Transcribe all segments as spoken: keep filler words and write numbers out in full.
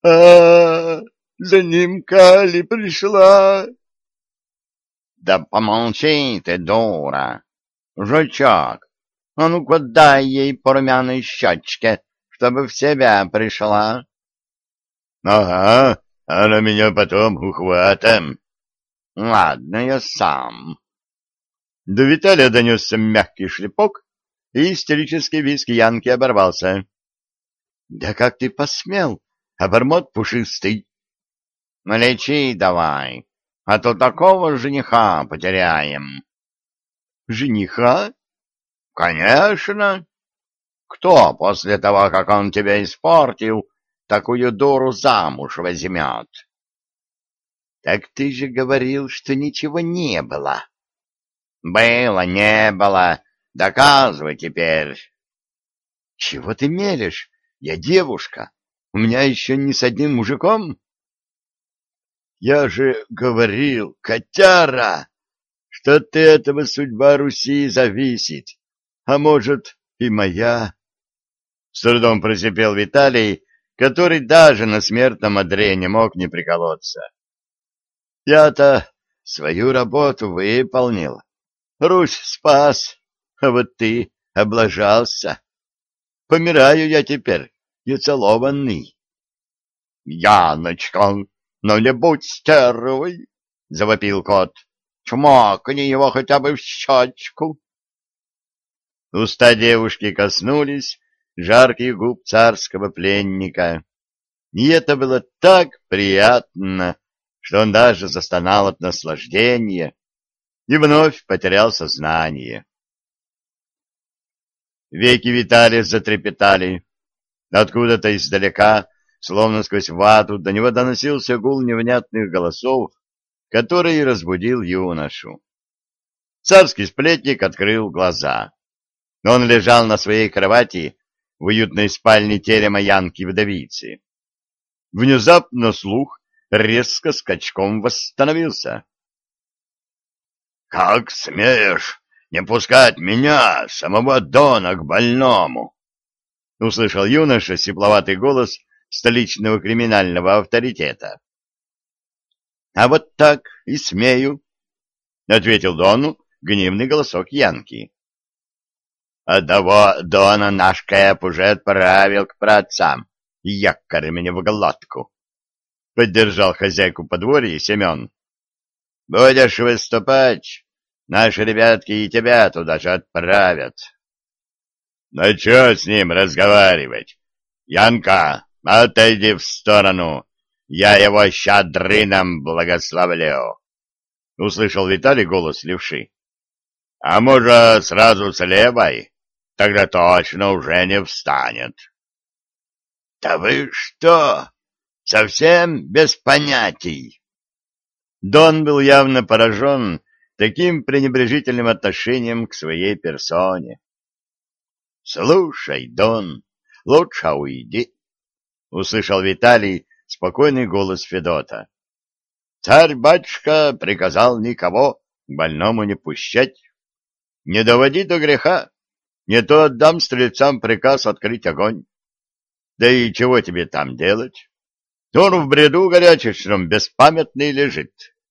А, за ним Кали пришла. Да помолчи ты, дура. Жучок, а ну-ка дай ей по румяной щечке, чтобы в себя пришла. Ага, она меня потом ухватом. Ладно, я сам. До Виталия донесся мягкий шлепок, и истерический визг Янки оборвался. — Да как ты посмел, обормот пушистый? — Лечи давай, а то такого жениха потеряем. — Жениха? — Конечно. Кто после того, как он тебя испортил, такую дуру замуж возьмет? — Так ты же говорил, что ничего не было. — Было, не было. Доказывай теперь. — Чего ты мелешь? Я девушка. У меня еще ни с одним мужиком. — Я же говорил, котяра, что от этого судьба Руси зависит, а может и моя. С трудом просипел Виталий, который даже на смертном одре не мог не приколоться. Я-то свою работу выполнил. Русь спас, а вот ты облажался. Помираю я теперь, нецелованный. — Яночка, ну не будь стервой, — завопил кот. — Чмокни его хотя бы в щечку. Уста девушки коснулись жарких губ царского пленника, и это было так приятно, что он даже застонал от наслаждения и вновь потерял сознание. Веки Виталия затрепетали. Откуда-то издалека, словно сквозь вату, до него доносился гул невнятных голосов, который разбудил юношу. Царский сплетник открыл глаза. Он лежал на своей кровати в уютной спальне терема Янки-вдовицы. Внезапно слух резко скачком восстановился. — Как смеешь не пускать меня, самого Дона, к больному? — услышал юноша сипловатый голос столичного криминального авторитета. — А вот так и смею, — ответил Дону гневный голосок Янки. — Одного Дона наш Кэп уже отправил к праотцам якорями в глотку, — поддержал хозяйку подворья Семен. — Будешь выступать, наши ребятки и тебя туда же отправят. — Ну что с ним разговаривать? Янка, отойди в сторону, я его щедрыном благословлю, — услышал Виталий голос левши. — А может, сразу с левой? Тогда точно уже не встанет. — Да вы что, совсем без понятий? Дон был явно поражен таким пренебрежительным отношением к своей персоне. — Слушай, Дон, лучше уйди, — услышал Виталий спокойный голос Федота. — Царь-батюшка приказал никого к больному не пущать. Не доводи до греха, не то отдам стрельцам приказ открыть огонь. Да и чего тебе там делать? Он в бреду горячечном беспамятный лежит.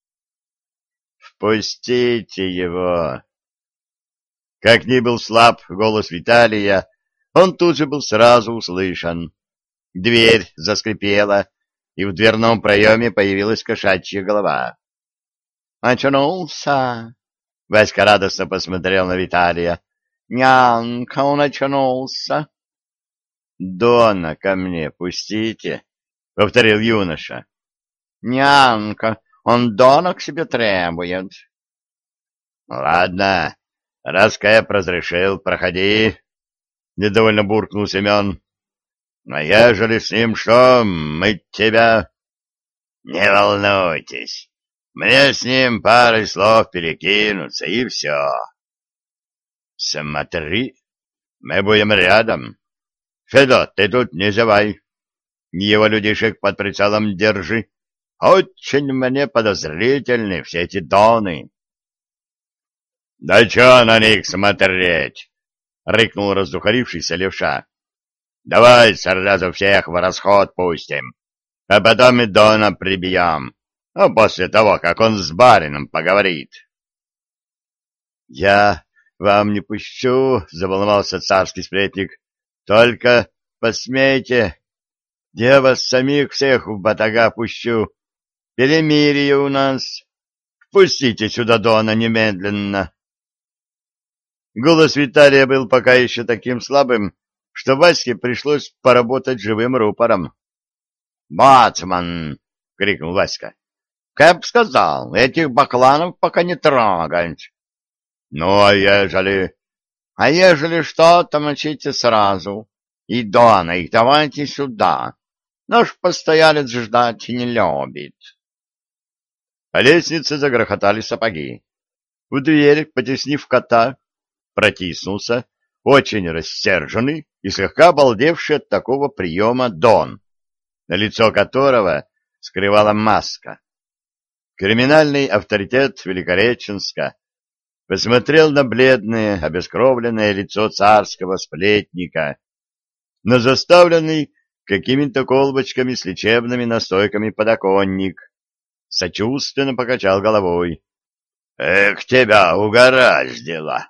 Впустите его. Как ни был слаб голос Виталия, он тут же был сразу услышан. Дверь заскрипела, и в дверном проеме появилась кошачья голова. «Очнулся!» — Васька радостно посмотрел на Виталия. «Нянка, он очнулся!» «Дона ко мне пустите!» — повторил юноша. «Нянка, он Дона к себе требует». «Ладно, раз Кэп разрешил, проходи», — недовольно буркнул Семен. «Но ежели с ним что, мы тебя...» «Не волнуйтесь, мне с ним парой слов перекинуться, и все». «Смотри, мы будем рядом. Федот, ты тут не зевай. Его людишек под прицелом держи. Очень мне подозрительны все эти доны». «Да чё на них смотреть?» — рыкнул раздухарившийся левша. «Давай сразу всех в расход пустим. а потом и Дона прибьем, а после того, как он с барином поговорит. — Я вам не пущу, — заволновался царский сплетник, — только посмейте, я вас самих всех в батага пущу. Перемирие у нас. Впустите сюда Дона немедленно. Голос Виталия был пока еще таким слабым, что Ваське пришлось поработать живым рупором. — Бацман! — крикнул Васька. — Кэп сказал, этих бакланов пока не трогать. — Ну, а ежели... — А ежели что, то мочите сразу. И Дона их давайте сюда. Наш постоялец ждать не любит. По лестнице загрохотали сапоги. В дверь, потеснив кота, протиснулся очень рассерженный и слегка обалдевший от такого приема Дон, на лицо которого скрывала маска. Криминальный авторитет Великореченска посмотрел на бледное, обескровленное лицо царского сплетника, на заставленный какими-то колбочками с лечебными настойками подоконник, сочувственно покачал головой. — Эх, тебя угораздило!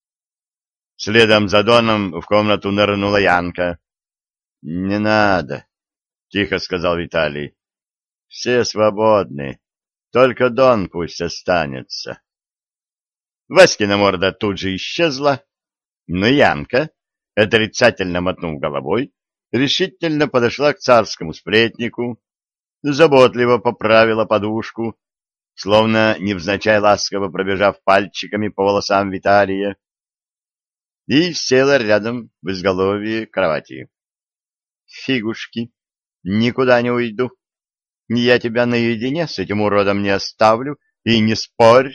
Следом за Доном в комнату нырнула Янка. — Не надо, — тихо сказал Виталий. — Все свободны, только Дон пусть останется. Васькина морда тут же исчезла, но Янка, отрицательно мотнув головой, решительно подошла к царскому сплетнику, заботливо поправила подушку, словно невзначай ласково пробежав пальчиками по волосам Виталия, и села рядом в изголовье кровати. — Фигушки, никуда не уйду. Я тебя наедине с этим уродом не оставлю, и не спорь.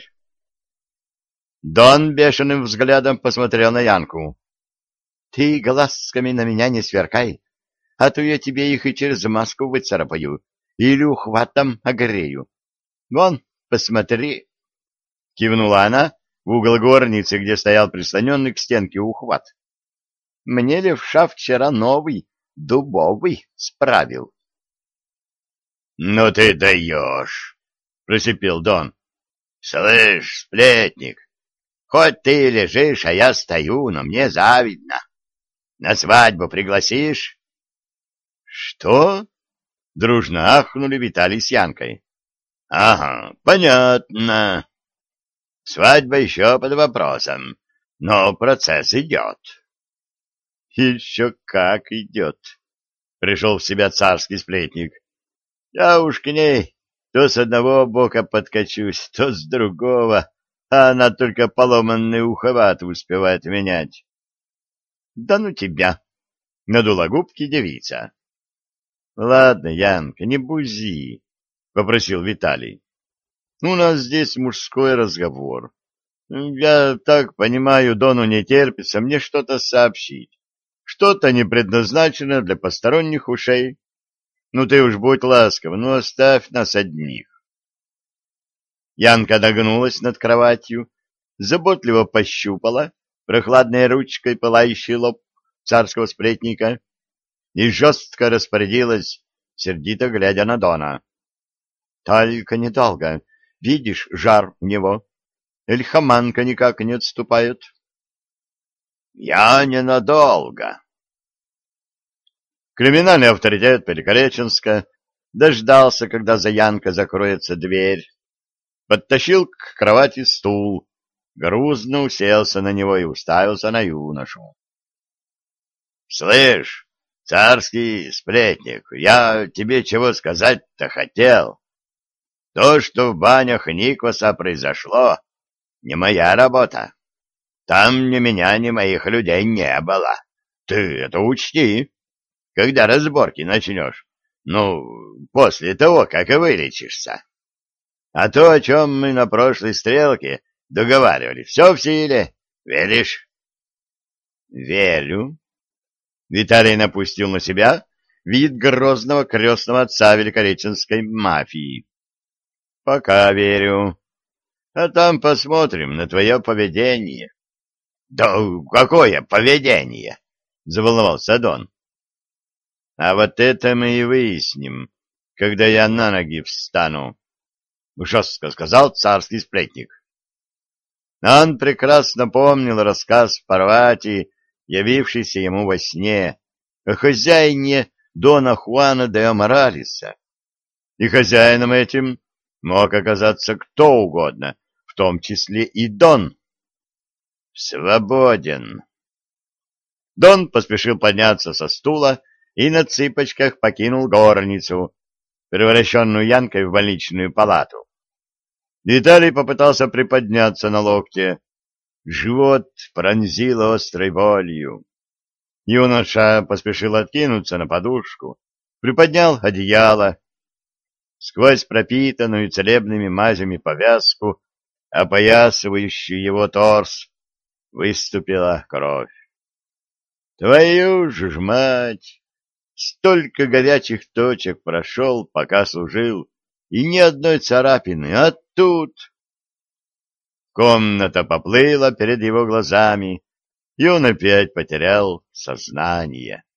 Дон бешеным взглядом посмотрел на Янку. — Ты глазками на меня не сверкай, а то я тебе их и через маску выцарапаю или ухватом огрею. Вон, посмотри. Кивнула она в угол горницы, где стоял прислоненный к стенке ухват. Мне левша вчера новый, дубовый, справил. — Ну ты даешь, — просипел Дон. — Слышь, сплетник, хоть ты лежишь, а я стою, но мне завидно. На свадьбу пригласишь? — Что? — дружно ахнули Виталий с Янкой. — Ага, понятно. Свадьба еще под вопросом, но процесс идет. — Еще как идет, — пришел в себя царский сплетник. — Я уж к ней то с одного бока подкачусь, то с другого, а она только поломанные ухваты успевает менять. — Да ну тебя! — надула губки девица. — Ладно, Янка, не бузи, — попросил Виталий. — У нас здесь мужской разговор. Я так понимаю, Дону не терпится мне что-то сообщить. Что-то не предназначено для посторонних ушей. Ну ты уж будь ласков, ну оставь нас одних. Янка нагнулась над кроватью, заботливо пощупала прохладной ручкой пылающий лоб царского сплетника и жестко распорядилась, сердито глядя на Дона. — Только недолго. Видишь, жар у него. Эльхаманка никак не отступает. — Я ненадолго. Криминальный авторитет Великореченска дождался, когда за Янкой закроется дверь, подтащил к кровати стул, грузно уселся на него и уставился на юношу. — Слышь, царский сплетник, я тебе чего сказать-то хотел. То, что в банях Никваса произошло, не моя работа. Там ни меня, ни моих людей не было. Ты это учти, когда разборки начнешь. Ну, после того, как и вылечишься. А то, о чем мы на прошлой стрелке договаривались, все в силе. Веришь? — Верю. Виталий напустил на себя вид грозного крестного отца великореченской мафии. — Пока верю. А там посмотрим на твое поведение. — Да какое поведение? — заволновался Дон. — А вот это мы и выясним, когда я на ноги встану, — жестко сказал царский сплетник. Он прекрасно помнил рассказ Парвати, явившийся ему во сне, о хозяине Дона Хуана де Аморалеса. И хозяином этим мог оказаться кто угодно, в том числе и Дон. Свободен. Дон поспешил подняться со стула и на цыпочках покинул горницу, превращенную Янкой в больничную палату. Виталий попытался приподняться на локте. Живот пронзило острой болью. Юноша поспешил откинуться на подушку, приподнял одеяло. Сквозь пропитанную целебными мазями повязку, опоясывающую его торс, выступила кровь. Твою ж мать! Столько горячих точек прошел, пока служил, и ни одной царапины, а тут... Комната поплыла перед его глазами, и он опять потерял сознание.